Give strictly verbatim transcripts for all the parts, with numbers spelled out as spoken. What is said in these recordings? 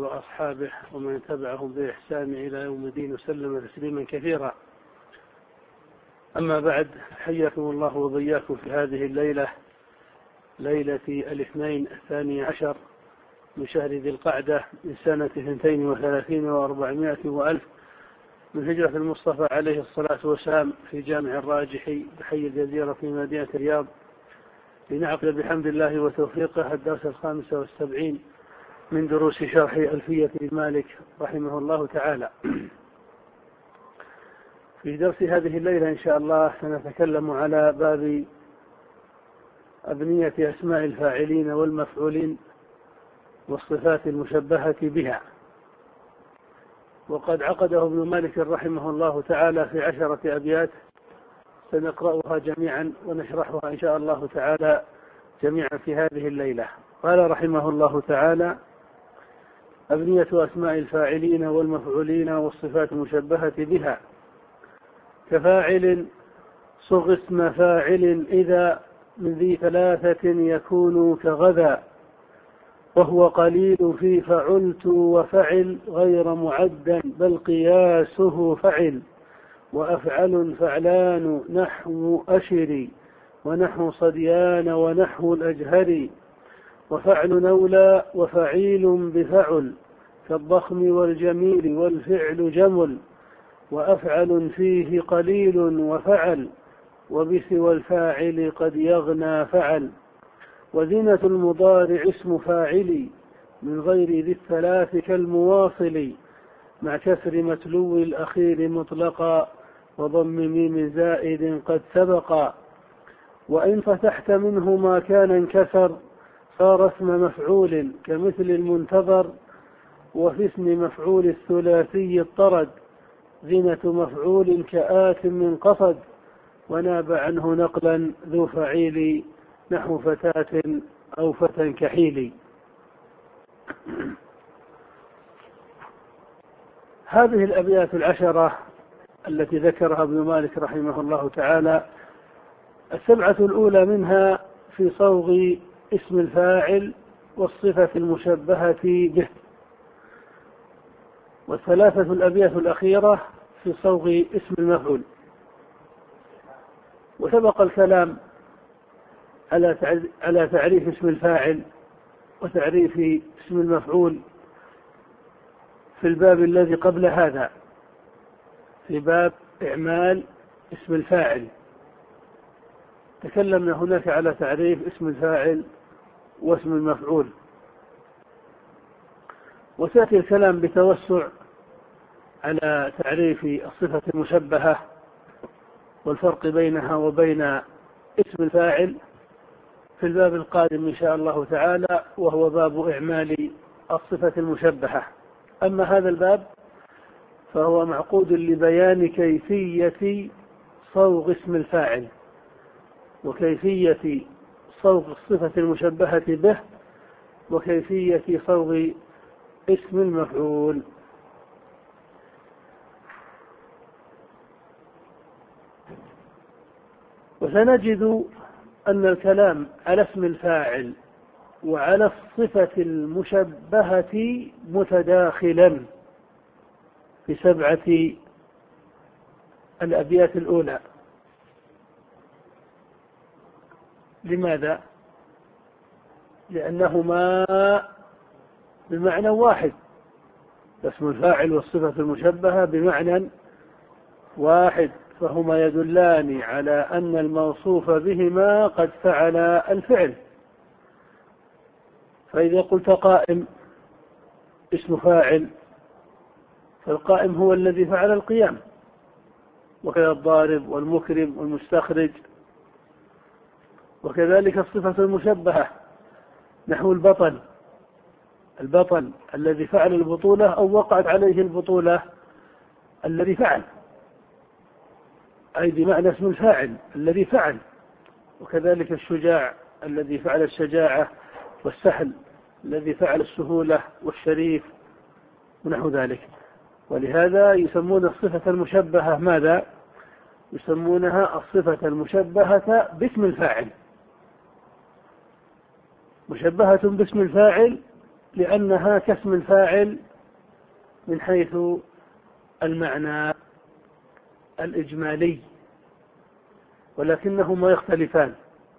وأصحابه ومن تبعهم بإحسان إلى يوم الدين وسلم تسليما كثيرا. أما بعد، حياكم الله وبياكم في هذه الليلة، ليلة الاثنين الثاني عشر من شهر ذي القعدة من سنة اثنتين وثلاثين وأربعمائة وألف من هجرة المصطفى عليه الصلاة والسلام، في جامع الراجحي بحي الجزيرة في مدينة الرياض، لنعقد بحمد الله وتوفيقه الدرس الخامس والسبعين من دروس شرح ألفية ابن مالك رحمه الله تعالى. في درس هذه الليلة إن شاء الله سنتكلم على باب أبنية أسماء الفاعلين والمفعولين والصفات المشبهة بها. وقد عقده ابن مالك رحمه الله تعالى في عشرة أبيات سنقرأها جميعا ونشرحها إن شاء الله تعالى جميعا في هذه الليلة. قال رحمه الله تعالى: أبنية أسماء الفاعلين والمفعولين والصفات المشبهة بها. كفاعل صغ اسم فاعل إذا من ذي ثلاثة يكون كغذا، وهو قليل في فعلت وفعل غير معدا بل قياسه فعل، وأفعل فعلان نحو أشري ونحو صديان ونحو الأجهري، وفعل نولى وفعيل بفعل كالضخم والجميل والفعل جمل، وأفعل فيه قليل وفعل وبسوى الفاعل قد يغنى فعل، وزنة المضارع اسم فاعل من غير ذي الثلاث كالمواصل مع كسر متلو الأخير مطلقا وضم ميم زائد قد سبقا، وإن فتحت منه ما كان انكسر صار اسم مفعول كمثل المنتظر، وفي اسم مفعول الثلاثي الطرد زنة مفعول كآت من قصد، وناب عنه نقلا ذو فعيل نحو فتاة أو فتى كحيل. هذه الأبيات العشرة التي ذكرها ابن مالك رحمه الله تعالى، السبعة الأولى منها في صوغ اسم الفاعل والصفة المشبهة به، والثلاثة الأبيات الأخيرة في صوغ اسم المفعول. وسبق الكلام على تعريف اسم الفاعل وتعريف اسم المفعول في الباب الذي قبل هذا، في باب إعمال اسم الفاعل تكلمنا هناك على تعريف اسم الفاعل واسم المفعول، وسيأتي الكلام بتوسع على تعريف الصفة المشبهة والفرق بينها وبين اسم الفاعل في الباب القادم إن شاء الله تعالى، وهو باب إعمال الصفة المشبهة. أما هذا الباب فهو معقود لبيان كيفية صوغ اسم الفاعل وكيفية صوغ الصفة المشبهة به وكيفية صوغ اسم المفعول. وسنجد أن الكلام على اسم الفاعل وعلى الصفة المشبهة متداخلا في سبعة الأبيات الأولى. لماذا؟ لأنهما بمعنى واحد، اسم الفاعل والصفة المشبهة بمعنى واحد، فهما يدلان على أن الموصوف بهما قد فعل الفعل. فإذا قلت قائم اسم فاعل، فالقائم هو الذي فعل القيام، وكذا الضارب والمكرم والمستخرج، وكذلك الصفة المشبهة نحو البطل، البطل الذي فعل البطولة أو وقعت عليه البطولة الذي فعل، أي بمعنى اسم الفاعل الذي فعل. وكذلك الشجاع الذي فعل الشجاعة، والسهل الذي فعل السهولة، والشريف ونحو ذلك. ولهذا يسمون الصفة المشبهة ماذا؟ يسمونها الصفة المشبهة باسم الفاعل، مشبهة باسم الفاعل لأنها كاسم الفاعل من حيث المعنى الإجمالي، ولكنهما يختلفان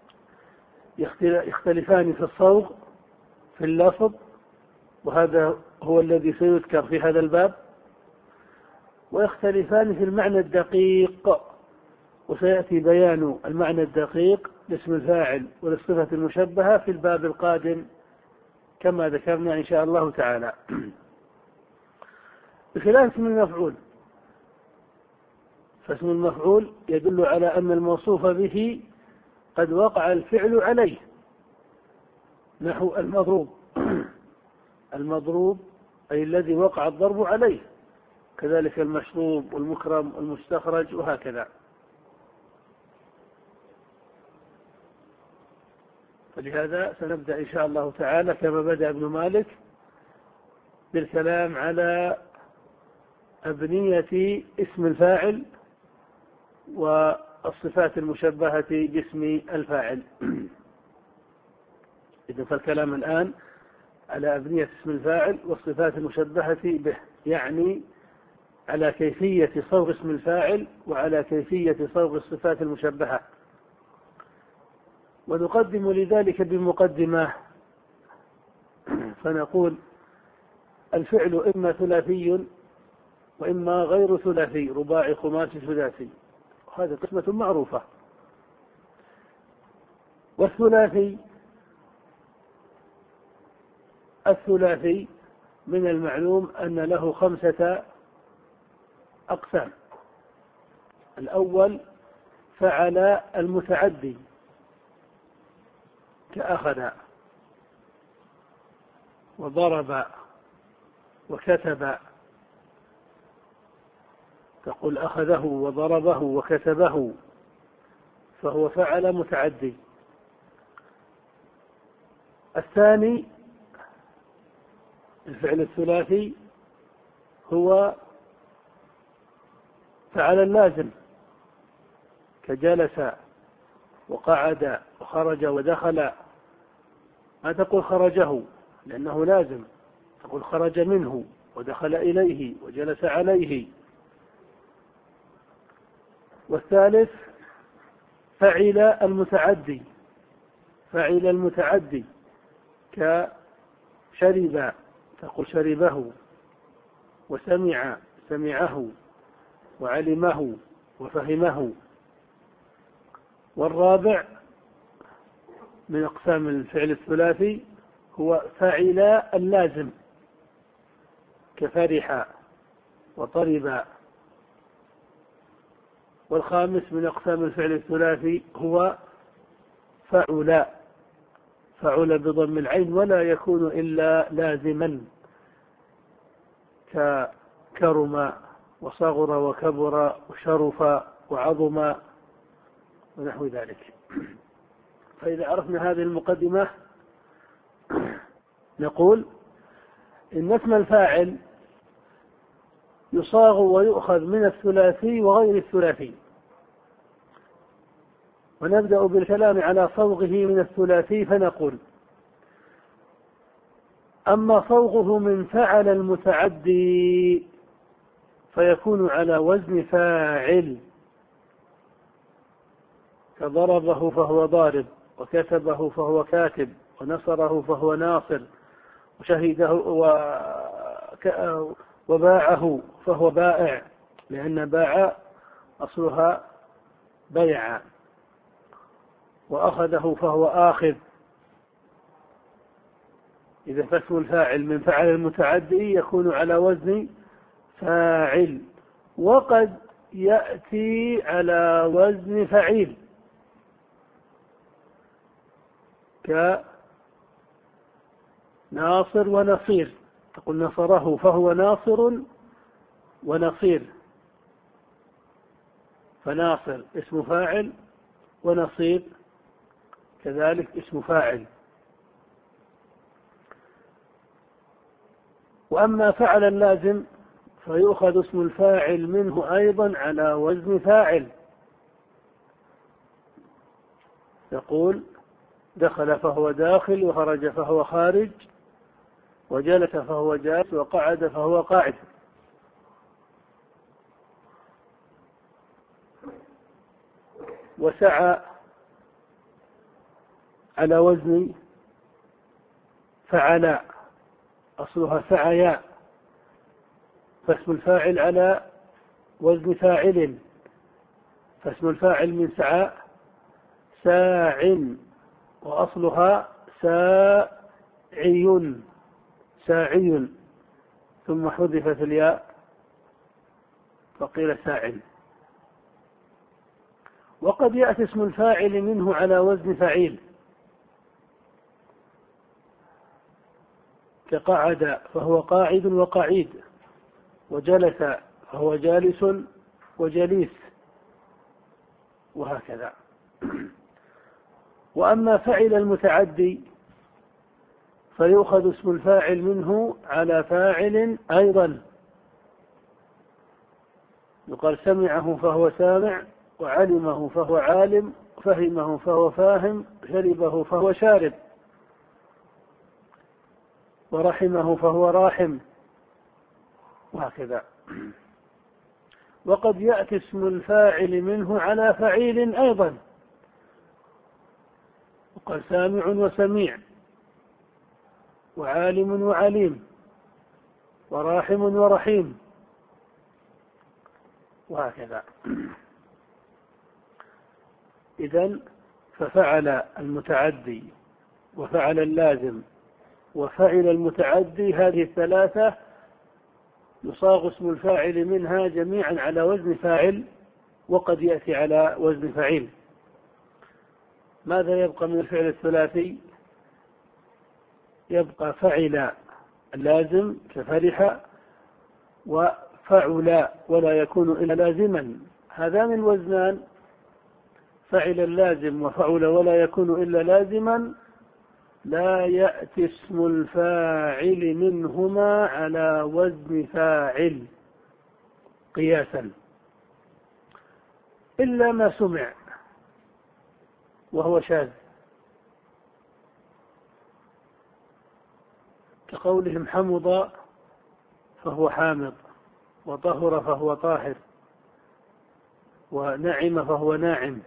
يختلفان في الصوغ في اللفظ، وهذا هو الذي سيذكر في هذا الباب، ويختلفان في المعنى الدقيق، وسيأتي بيان المعنى الدقيق لاسم الفاعل وللصفة المشبهة في الباب القادم كما ذكرنا إن شاء الله تعالى. بخلاف اسم المفعول، فاسم المفعول يدل على أن الموصوف به قد وقع الفعل عليه، نحو المضروب المضروب أي الذي وقع الضرب عليه، كذلك المشروب والمكرم والمستخرج وهكذا. فلهذا سنبدأ إن شاء الله تعالى كما بدأ ابن مالك بالكلام على أبنية اسم الفاعل والصفات المشبهة باسم الفاعل. إذن فالكلام الآن على أبنية اسم الفاعل والصفات المشبهة به، يعني على كيفية صوغ اسم الفاعل وعلى كيفية صوغ الصفات المشبهة. ونقدم لذلك بمقدمة فنقول الفعل إما ثلاثي وإما غير ثلاثي، رباعي خماسي ثلاثي، وهذه قسمة معروفة. والثلاثي الثلاثي من المعلوم أن له خمسة أقسام. الأول فعل المتعدي كأخذ وضرب وكتب، تقول أخذه وضربه وكتبه، فهو فعل متعدي. الثاني الفعل الثلاثي هو فعل اللازم كجلس وقعد وخرج ودخل، ما تقول خرجه لأنه لازم، تقول خرج منه ودخل إليه وجلس عليه. والثالث فعل المتعدي فعل المتعدي كشرب، تقول شربه، وسمع سمعه، وعلمه وفهمه. والرابع من أقسام الفعل الثلاثي هو فعل اللازم كفرح وطرب. والخامس من أقسام الفعل الثلاثي هو فعل فعل بضم العين ولا يكون إلا لازما ككرم وصغر وكبر وشرف وعظم ونحو ذلك. فإذا عرفنا هذه المقدمة نقول إن اسم الفاعل يصاغ ويؤخذ من الثلاثي وغير الثلاثي. ونبدأ بالكلام على صوغه من الثلاثي، فنقول أما صوغه من فعل المتعدي فيكون على وزن فاعل، كضربه فهو ضارب، وكتبه فهو كاتب، ونصره فهو ناصر، وشهده وباعه فهو بائع، لأن باع أصلها بيع، وأخذه فهو آخذ. إذا فاسم الفاعل من فعل المتعدي يكون على وزن فاعل، وقد يأتي على وزن فعيل كناصر ونصير، تقول نصره فهو ناصر ونصير، فناصر اسم فاعل ونصير كذلك اسم فاعل. وأما فعل اللازم فيؤخذ اسم الفاعل منه أيضا على وزن فاعل، يقول دخل فهو داخل وخرج فهو خارج، وجلس فهو جالس، وقعد فهو قاعد. وسعى على وزن فعلا، أصلها سعيا، فاسم الفاعل على وزن فاعل، فاسم الفاعل من سعى ساع، وأصلها ساعي ساعي، ثم حذفت الياء فقيل ساع. وقد يأتي اسم الفاعل منه على وزن فعيل، كقعد فهو قاعد وقعيد، وجلس فهو جالس وجليس، وهكذا. وأما فعل المتعدي فيؤخذ اسم الفاعل منه على فاعل أيضا، يقال سمعه فهو سامع، وعلمه فهو عالم، فهمه فهو فاهم، شربه فهو شارب، ورحمه فهو راحم، وهكذا. وقد يأتي اسم الفاعل منه على فعيل أيضا، وقال سامع وسميع، وعالم وعليم، وراحم ورحيم، وهكذا. إذن ففعل المتعدي وفعل اللازم وفعل المتعدي، هذه الثلاثة يصاغ اسم الفاعل منها جميعا على وزن فاعل، وقد يأتي على وزن فعيل. ماذا يبقى من الفعل الثلاثي؟ يبقى فعل اللازم كفرح، وفعل ولا يكون إلا لازما، هذان الوزنان، فعل اللازم وفعل ولا يكون إلا لازما، لا يأتي اسم الفاعل منهما على وزن فاعل قياسا، إلا ما سمع وهو شاذ، كقولهم حمض فهو حامض، وطهر فهو طاهر، ونعم فهو ناعم،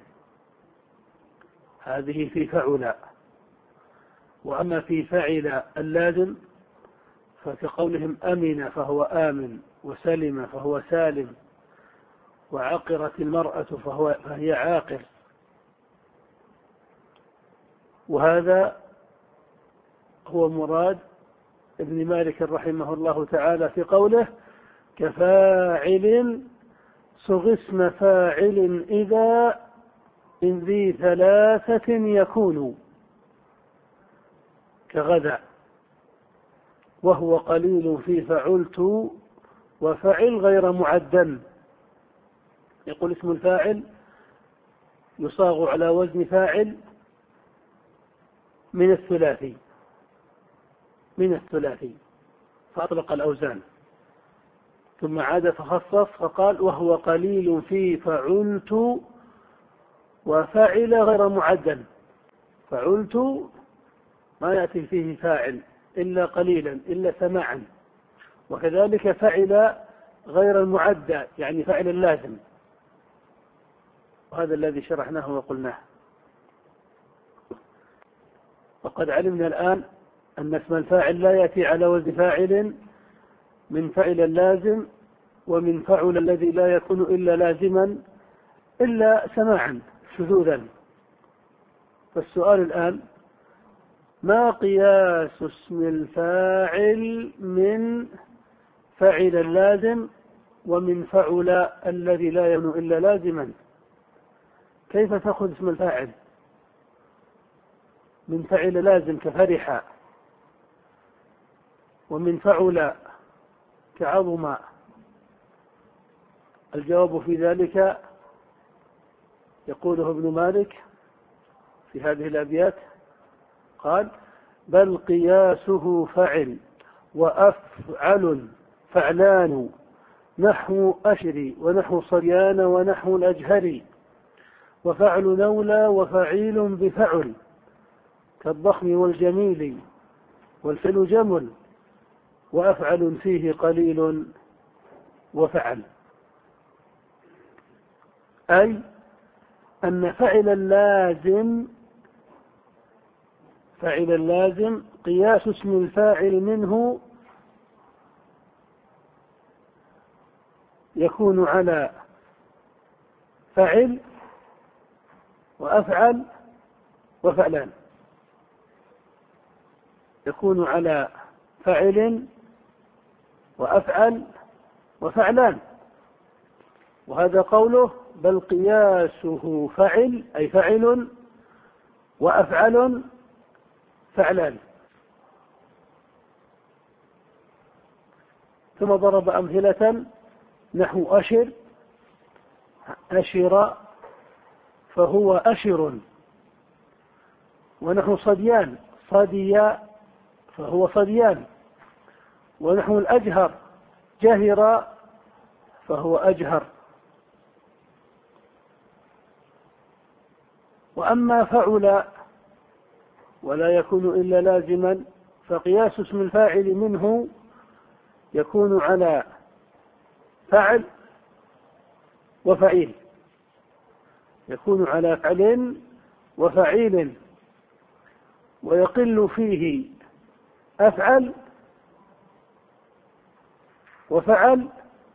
هذه في فعل. وأما في فعل اللازم فكقولهم أمن فهو آمن، وسلم فهو سالم، وعقرت المرأة فهو فهي عاقر. وهذا هو مراد ابن مالك رحمه الله تعالى في قوله كفاعل صغ اسم فاعل إذا من ذي ثلاثة يكون، كغدا، وهو قليل في فعلت وفعل غير معدل. يقول اسم الفاعل يصاغ على وزن فاعل من الثلاثي من الثلاثي فأطلق الأوزان، ثم عاد فخصص فقال وهو قليل في فعلت وفعل غير معدل. فعلت ما يأتي فيه فاعل إلا قليلا إلا سماعا، وكذلك فعل غير المعدى يعني فعل اللازم، وهذا الذي شرحناه وقلناه. وقد علمنا الآن أن اسم الفاعل لا يأتي على وزن فاعل من فعل اللازم ومن فعل الذي لا يكون إلا لازما إلا سماعا شذوذا. فالسؤال الآن ما قياس اسم الفاعل من فعل اللازم ومن فعل الذي لا يكون إلا لازما؟ كيف تأخذ اسم الفاعل من فعل لازم كفرح، ومن فعل كعظم؟ الجواب في ذلك يقوله ابن مالك في هذه الأبيات، قال بل قياسه فعل وأفعل فعلان نحو أشري ونحو صريان ونحو الأجهري، وفعل نولى وفعيل بفعل كالضخم والجميل، والفعل جمل وأفعل فيه قليل وفعل. أي أن فعل اللازم فعل اللازم قياس اسم الفاعل منه يكون على فعل وأفعل وفعلان، يكون على فعل وأفعل وفعلان. وهذا قوله بل قياسه فعل أي فعل وأفعل فعلان. ثم ضرب أمثلة نحو أشر، أشر فهو أشر، ونحو صديان، صدي فهو صديان، ونحو الأجهر، جهر فهو أجهر. وأما فعل ولا يكون إلا لازما فقياس اسم الفاعل منه يكون على فعل وفعيل، يكون على فعل وفعيل، ويقل فيه أفعل وفعل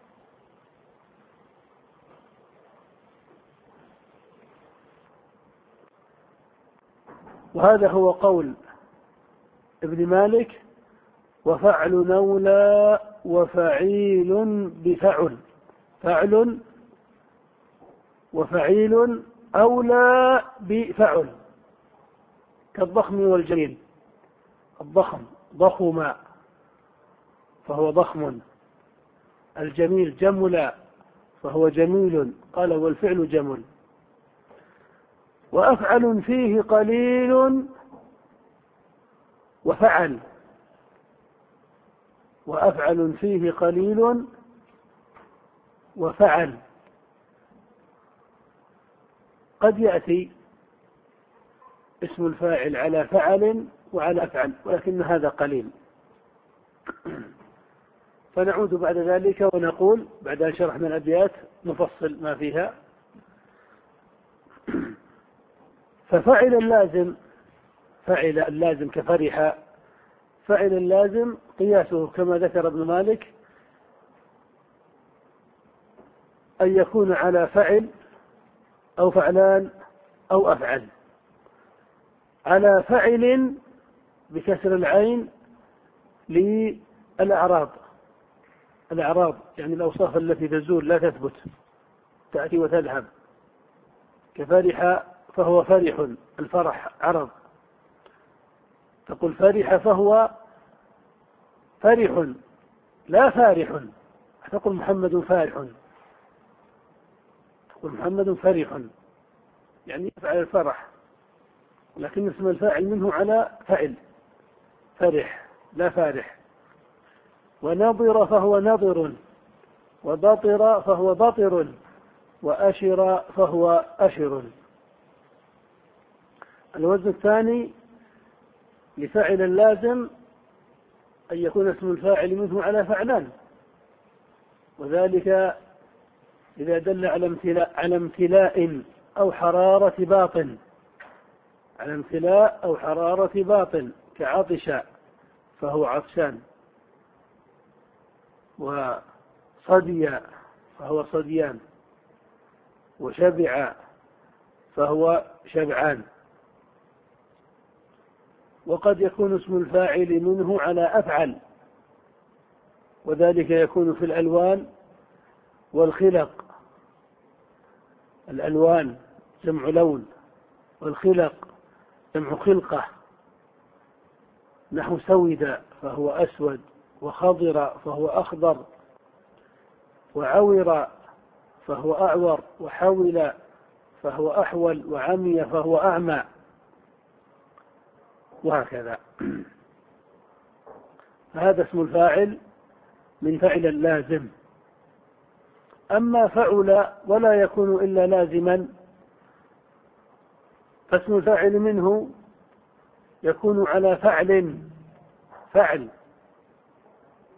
وهذا هو قول ابن مالك: وفعل نولى وفعيل بفعل، فعل وفعيل أولى بفعل، كالضخم والجميل. الضخم ضخم فهو ضخم، الجميل جمل فهو جميل، قال والفعل جمل. وأفعل فيه قليل وفعل، وأفعل فيه قليل وفعل. قد يأتي اسم الفاعل على فعل وعلى أفعل، ولكن هذا قليل. فنعود بعد ذلك ونقول بعد أن شرحنا الأبيات نفصل ما فيها. ففعل اللازم، فعل اللازم كفرح، فعل اللازم قياسه كما ذكر ابن مالك أن يكون على فعل أو فعلان أو أفعل. على فعل بكسر العين للأعراض، الأعراض يعني الأوصاف التي تزول لا تثبت، تأتي وتذهب، كفرح فهو فرح، الفرح عرض، تقول فرح فهو فرح لا فارح، تقول محمد فارح، تقول محمد فرح يعني يفعل الفرح، لكن اسم الفاعل منه على فعل، فرح لا فارح. ونضر فهو نضر، وبطر فهو بطر، وأشر فهو أشر. الوزن الثاني لفاعل اللازم أن يكون اسم الفاعل منه على فعلان، وذلك إذا دل على امتلاء, على امتلاء أو حرارة باطن، على امتلاء أو حرارة باطن، كعطش فهو عطشان، وصدي فهو صديان، وشبع فهو شبعان. وقد يكون اسم الفاعل منه على أفعل، وذلك يكون في الألوان والخلق. الألوان جمع لون، والخلق جمع خلقة، نحو سود فهو أسود، وخضر فهو أخضر، وعور فهو أعور، وحول فهو أحول، وعمي فهو أعمى، وهكذا. فهذا اسم الفاعل من فعل اللازم. أما فعل ولا يكون إلا لازما فاسم الفاعل منه يكون على فعل، فعل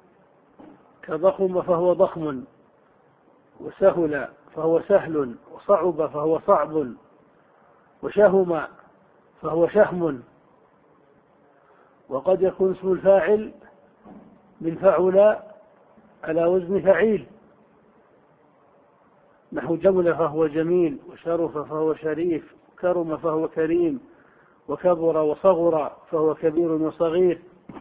كضخم فهو ضخم، وسهل فهو سهل، وصعب فهو صعب، وشهم فهو شهم. وقد يكون اسم الفاعل من فعل على وزن فعيل، نحو جمل فهو جميل، وشرف فهو شريف، وكرم فهو كريم، وكبر وصغر فهو كبير وصغير.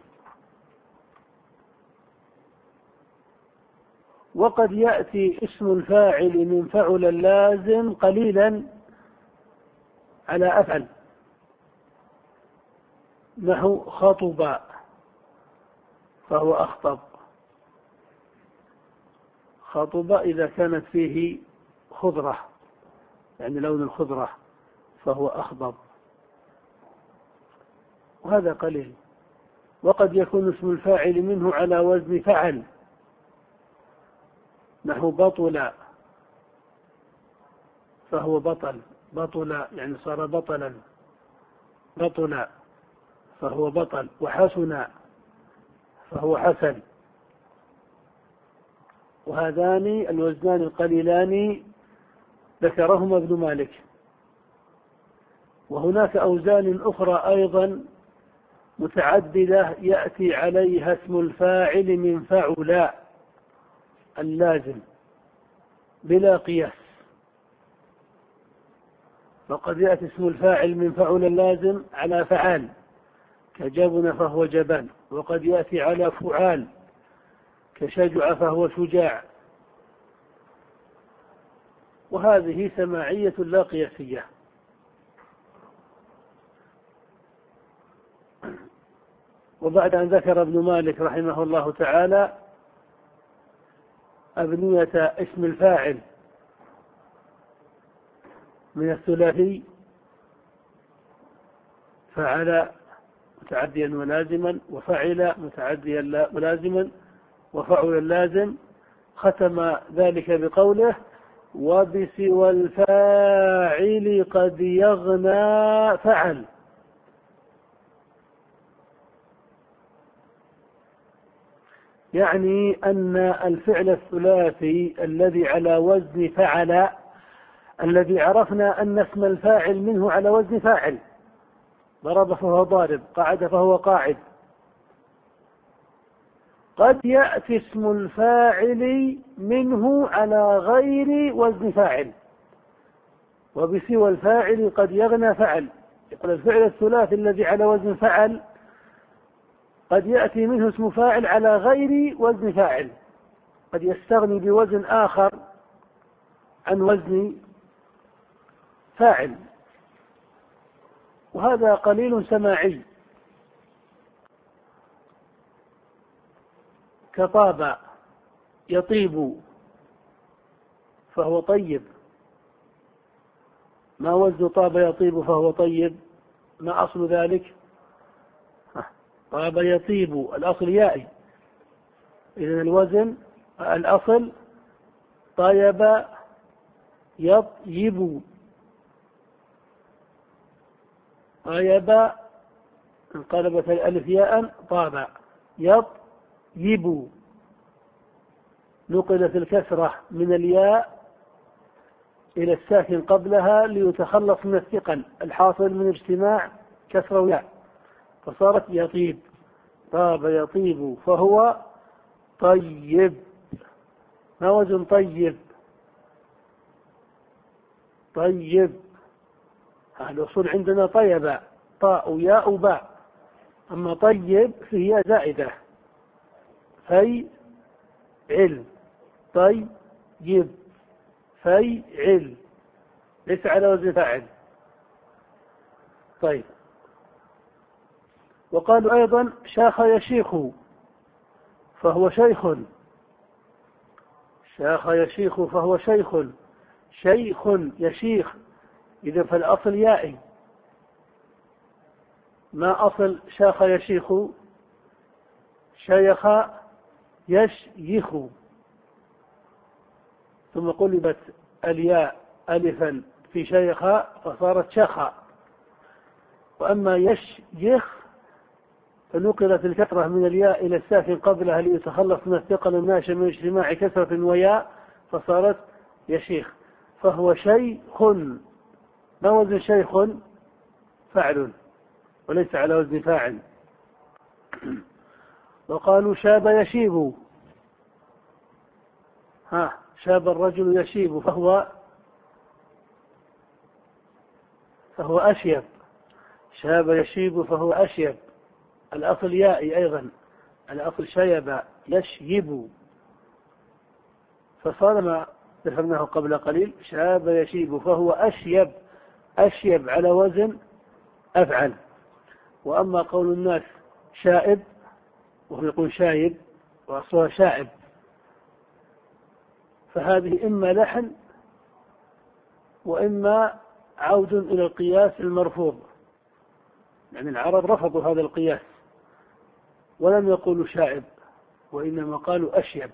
وقد يأتي اسم الفاعل من فعل اللازم قليلا على أفعل، نحو خطب فهو أخطب، خطب إذا كانت فيه خضرة يعني لون الخضرة فهو أخضب، وهذا قليل. وقد يكون اسم الفاعل منه على وزن فعل، نحو بطل فهو بطل، بطل يعني صار بطلا، بطل فهو بطل، وحسن فهو حسن. وهذان الوزنان القليلان ذكرهما ابن مالك. وهناك أوزان أخرى أيضا متعددة يأتي عليها اسم الفاعل من فعل اللازم بلا قياس. فقد يأتي اسم الفاعل من فعل اللازم على فعال، كجبن فهو جبان، وقد يأتي على فعال كشجع فهو شجاع. وهذه سماعية لا قياسية. وبعد أن ذكر ابن مالك رحمه الله تعالى أبنية اسم الفاعل من الثلاثي فعل متعديا ولازما، وفعل متعديا ولازما، وفعل اللازم، ختم ذلك بقوله: وبسوى الفاعل قد يغنى فعل. يعني أن الفعل الثلاثي الذي على وزن فعل، الذي عرفنا أن اسم الفاعل منه على وزن فاعل، ضرب فهو ضارب، قعد فهو قاعد، قد يأتي اسم الفاعل منه على غير وزن فاعل. وبسوى الفاعل قد يغنى فعل، يقول الفعل الثلاثي الذي على وزن فعل قد يأتي منه اسم فاعل على غير وزن فاعل، قد يستغني بوزن آخر عن وزن فاعل، وهذا قليل سماعي. كطاب يطيب فهو طيب، ما وزن طاب يطيب فهو طيب؟ ما أصل ذلك؟ طاب يطيب الأصل يائي، إذن الوزن الأصل طيب يطيب، طيب انقلبت الألف ياء طاب يطيب، نقلت الكسرة من الياء إلى الساكن قبلها ليتخلص من الثقل الحاصل من اجتماع كسرة وياء، فصارت يطيب. طاب يطيب فهو طيب. ما وزن طيب؟ طيب الأصول عندنا طيب، طاء ياء باء، أما طيب فهي زائدة، في علم، طيب في علم، ليس على وزن فاعل. طيب. وقالوا أيضا شاخ يشيخ فهو شيخ، شاخ يشيخ فهو شيخ، شيخ يشيخ، إذا فالأصل يائي. ما أصل شاخ يشيخ؟ شيخ يشيخ، ثم قلبت الياء ألفا في شيخ فصارت شخ. وأما يشيخ فنقلت الكسرة من الياء إلى الساكن قبلها ليتخلص من الثقل الناشئ من اجتماع كسرة وياء فصارت يشيخ. فهو شيخ. ما وزن شيخ؟ فعل وليس على وزن فاعل. وقالوا شاب يشيب. ها شاب الرجل يشيب فهو فهو أشيب. شاب يشيب فهو أشيب. الأصل يائي أيضا، الأصل شيب يشيب، فصار ما ذكرناه قبل قليل شاب يشيب فهو أشيب. أشيب على وزن أفعل. وأما قول الناس شائب وهو يقول شايب وأصلها شائب فهذه إما لحن وإما عود إلى القياس المرفوض، يعني العرب رفضوا هذا القياس ولم يقولوا شائب وإنما قالوا أشيب.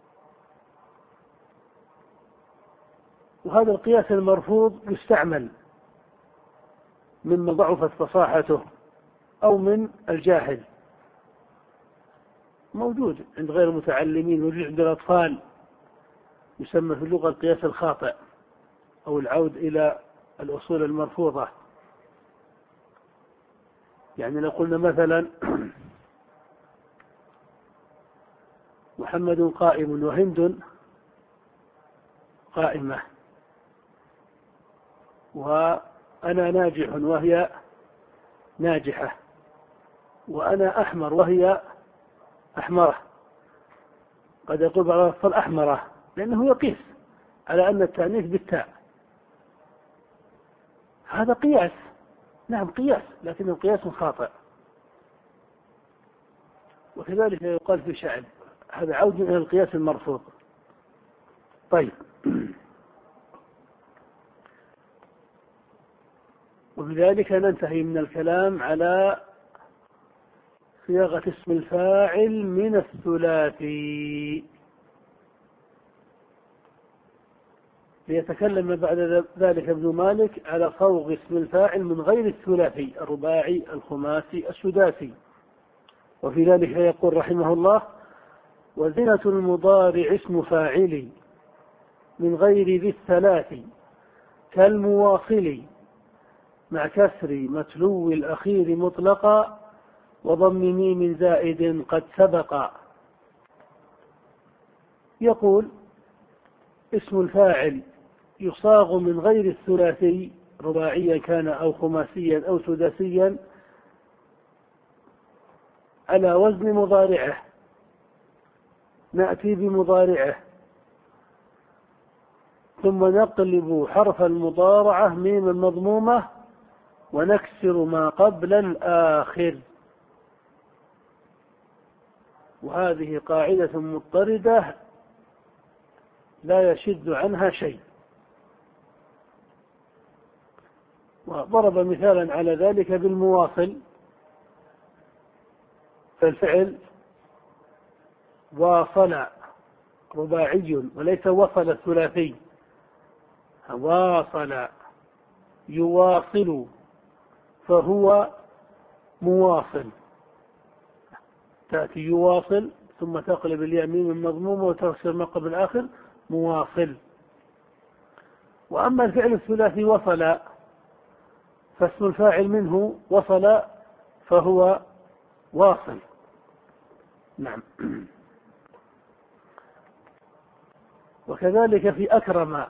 وهذا القياس المرفوض يستعمل ممن ضعفت فصاحته أو من الجاهل، موجود عند غير المتعلمين، موجود عند الأطفال، يسمى في اللغة القياس الخاطئ أو العود إلى الأصول المرفوضة. يعني لو قلنا مثلا محمد قائم وهند قائمة، وأنا ناجح وهي ناجحة، وأنا أحمر وهي أحمرة. قد يقول بعض الأطفال أحمرة لأنه يقيس على أن التأنيث بالتاء، هذا قياس، نعم قياس، لكنه قياس خاطئ. وكذلك يقال في شعب، هذا عود إلى القياس المرفوض. طيب، وبذلك ننتهي من الكلام على صياغة اسم الفاعل من الثلاثي. ليتكلم بعد ذلك ابن مالك على صوغ اسم الفاعل من غير الثلاثي، الرباعي الخماسي السداسي. وفي ذلك يقول رحمه الله: وزنة المضارع اسم فاعل من غير ذي الثلاث كالمواصل مع كسر متلو الأخير مطلقا وضم ميم زائد قد سبق. يقول اسم الفاعل يصاغ من غير الثلاثي رباعيا كان أو خماسيا أو سداسيا على وزن مضارعه. نأتي بمضارعه ثم نقلب حرف المضارعة ميم المضمومة ونكسر ما قبل الآخر. وهذه قاعدة مضطردة لا يشد عنها شيء. وضرب مثالا على ذلك بالمواصل، فالفعل واصل رباعي وليس وصل ثلاثي. واصل يواصل فهو مواصل. تأتي يواصل ثم تقلب الياء ميم المضمومة وتكسر ما قبل الآخر مواصل. وأما الفعل الثلاثي وصل فاسم الفاعل منه وصل فهو واصل. نعم. وكذلك في أكرم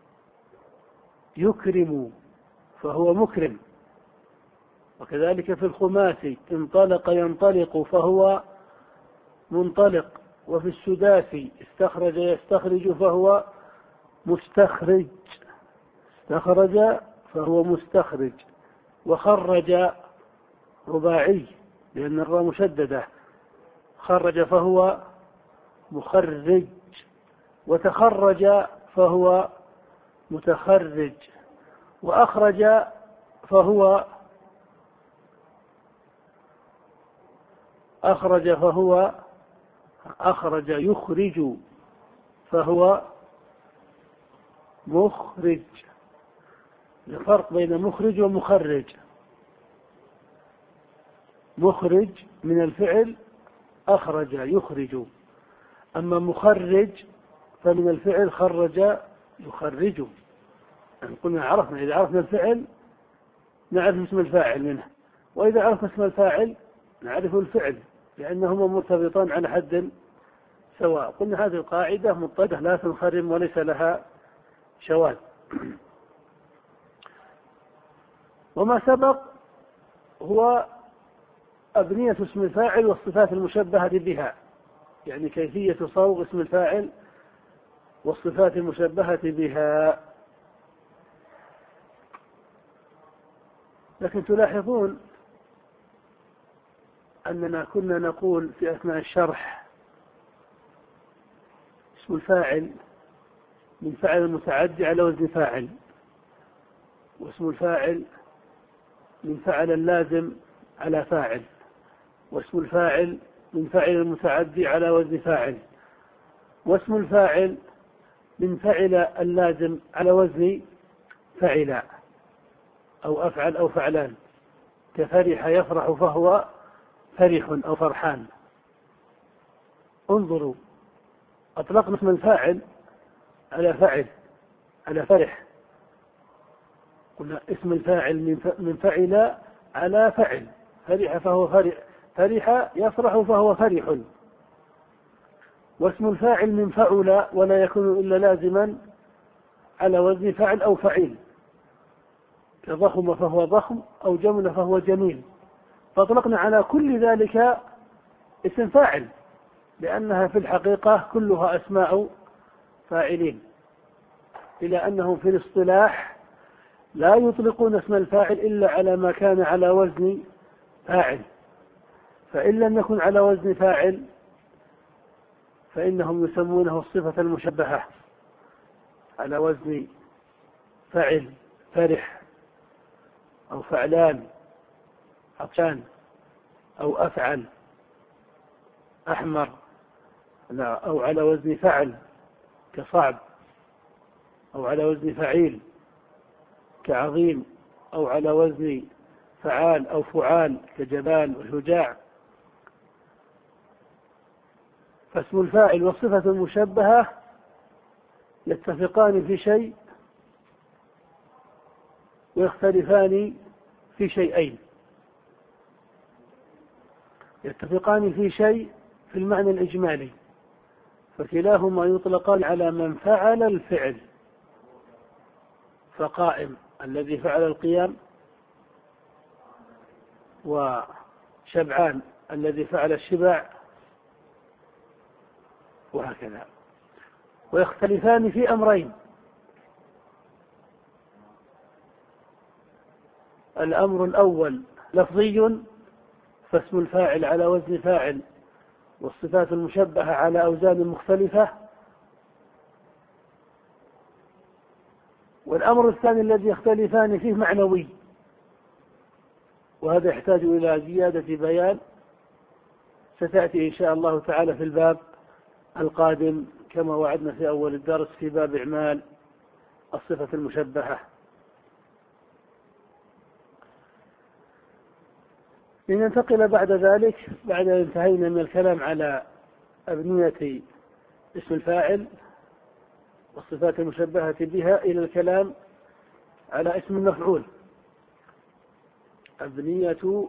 يكرم فهو مكرم. وكذلك في الخماسي انطلق ينطلق فهو منطلق. وفي السداسي استخرج يستخرج فهو مستخرج. استخرج فهو مستخرج. وخرج رباعي لأن الراء مشددة، خرج فهو مخرج. وتخرج فهو متخرج. وأخرج فهو أخرج فهو أخرج يخرج فهو مخرج. الفرق بين مخرج ومخرج. مخرج من الفعل أخرج يخرج، أما مخرج فمن الفعل خرج يخرج. يعني قلنا عرفنا إذا عرفنا الفعل نعرف اسم الفاعل منه، وإذا عرفنا اسم الفاعل نعرف الفعل، لأنهما مرتبطان على حد سواء. قلنا هذه القاعدة مضطردة لا تنخرم وليس لها شواذ. وما سبق هو أبنية اسم الفاعل والصفات المشبهة بها، يعني كيفية صوغ اسم الفاعل والصفات المشبهة بها. لكن تلاحظون أننا كنا نقول في أثناء الشرح اسم الفاعل من فعل المتعدي على وزن فاعل، واسم الفاعل من فعل اللازم على فاعل، واسم الفاعل من فعل المتعدي على وزن فاعل، واسم الفاعل من فعل اللازم على وزن فعل أو أفعل أو فعلان، كفرح يفرح فهو فرح أو فرحان. انظروا، أطلقنا اسم الفاعل على فعل على فرح، قلنا اسم الفاعل من فعل على فعل، فرح فهو فرح فرح يفرح فهو فرح. واسم الفاعل من فعل ولا يكون إلا لازما على وزن فعل أو فعيل، كضخم فهو ضخم أو جمل فهو جميل. فأطلقنا على كل ذلك اسم فاعل، لأنها في الحقيقة كلها أسماء فاعلين، إلى أنهم في الاصطلاح لا يطلقون اسم الفاعل إلا على ما كان على وزن فاعل، فإن لم يكن على وزن فاعل فإنهم يسمونه الصفة المشبهة على وزن فعل، فرح أو فعلان عطشان أو أفعل أحمر، أو على وزن فعل كصعب، أو على وزن فعيل كعظيم، أو على وزن فعال أو فعال كجبال وشجاع. فاسم الفاعل والصفة المشبهة يتفقان في شيء ويختلفان في شيئين. يتفقان في شيء في المعنى الإجمالي، فكلاهما يطلقان على من فعل الفعل، فقائم الذي فعل القيام، وشبعان الذي فعل الشبع، وهكذا. ويختلفان في أمرين: الأمر الأول لفظي، فاسم الفاعل على وزن فاعل والصفات المشبهة على أوزان مختلفة. والأمر الثاني الذي يختلفان فيه معنوي، وهذا يحتاج إلى زيادة بيان ستأتي إن شاء الله تعالى في الباب القادم، كما وعدنا في أول الدرس في باب إعمال الصفة المشبهة. لننتقل بعد ذلك، بعد أن انتهينا من الكلام على أبنية اسم الفاعل والصفات المشبهة بها، إلى الكلام على اسم المفعول، أبنية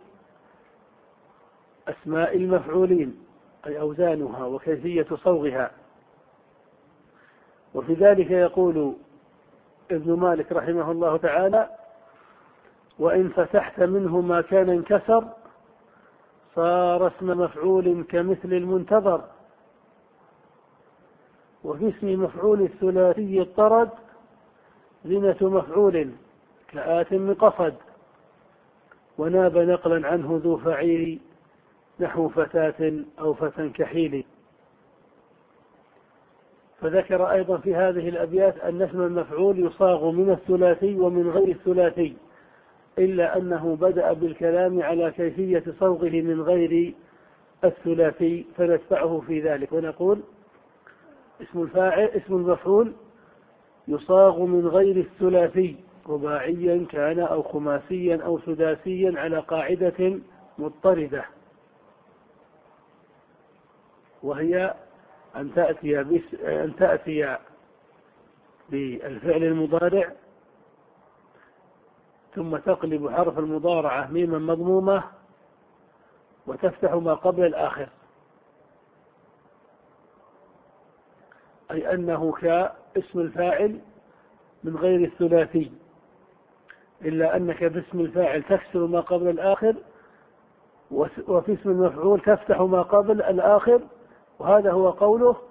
أسماء المفعولين أي أوزانها وكيفية صوغها. وفي ذلك يقول ابن مالك رحمه الله تعالى: وإن فتحت منه ما كان انكسر صار اسم مفعول كمثل المنتظر. وفي اسم مفعول الثلاثي الطرد زنة مفعول كآت من قصد، وناب نقلا عنه ذو فعيل نحو فتاة أو فتى كحيل. فذكر أيضا في هذه الأبيات أن اسم المفعول يصاغ من الثلاثي ومن غير الثلاثي، إلا أنه بدأ بالكلام على كيفية صوغه من غير الثلاثي، فنتبعه في ذلك ونقول: اسم الفاعل اسم المفعول يصاغ من غير الثلاثي، رباعيا كان أو خماسيا أو سداسيا، على قاعدة مضطردة، وهي أن تأتي بس أن تأتي بالفعل المضارع ثم تقلب حرف المضارعة ميما مضمومة وتفتح ما قبل الآخر، أي أنه كاسم الفاعل من غير الثلاثي، إلا أنك باسم الفاعل تكسر ما قبل الآخر، وفي اسم المفعول تفتح ما قبل الآخر. وهذا هو قوله